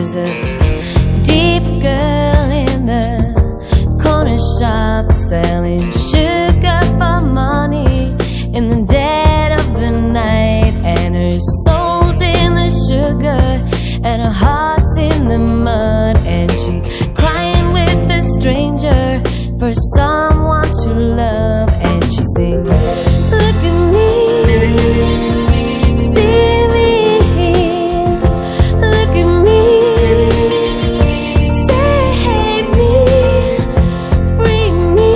There's a deep girl in the corner shop selling sugar for money in the dead of the night, and her soul's in the sugar and her heart's in the mud, and she's crying with a stranger for someone to love, and she sings, look at me, see me, look at me, save me, free me,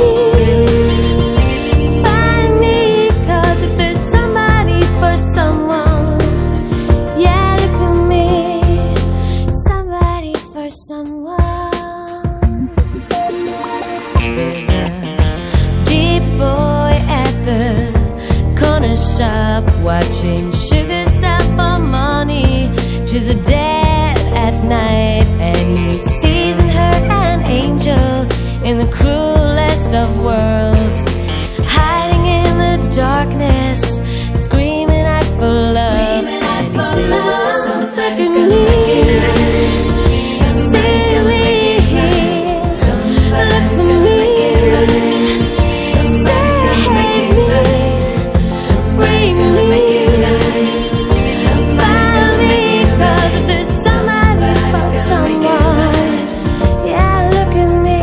find me, 'cause if there's somebody for someone, yeah, look at me, somebody for someone. There's a deep boy at the corner shop watching sugar sell for money to the dead at night, and he sees in her an angel in the cruelest of worlds, hiding in the darkness, screaming out for love. And he says, somebody's gonna make it right. Somebody's gonna make it right. Somebody's gonna make it right. Somebody's gonna make it right. Somebody's gonna make it right. Somebody's gonna make it right. There's somebody for someone. Yeah, look at me.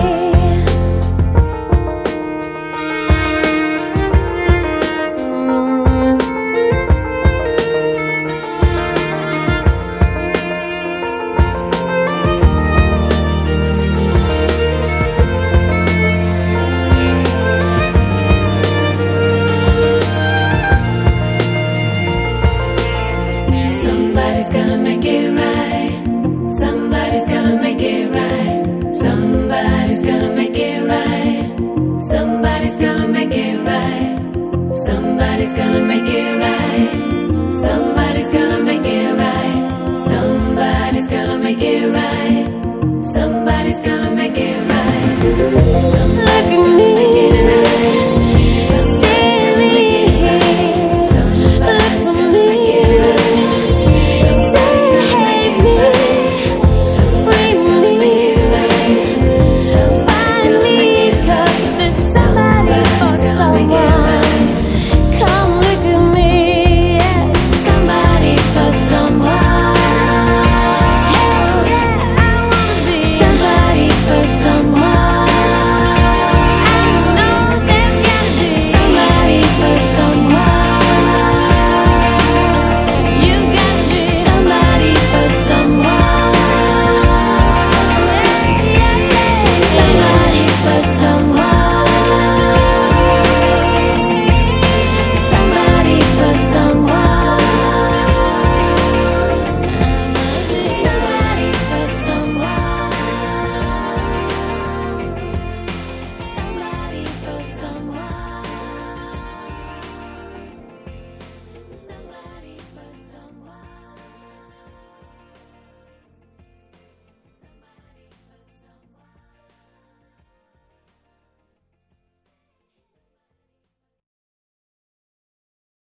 Somebody's gonna make it right. Somebody's gonna make it right. Somebody's gonna make it right. Somebody's gonna make it right. Somebody's gonna make it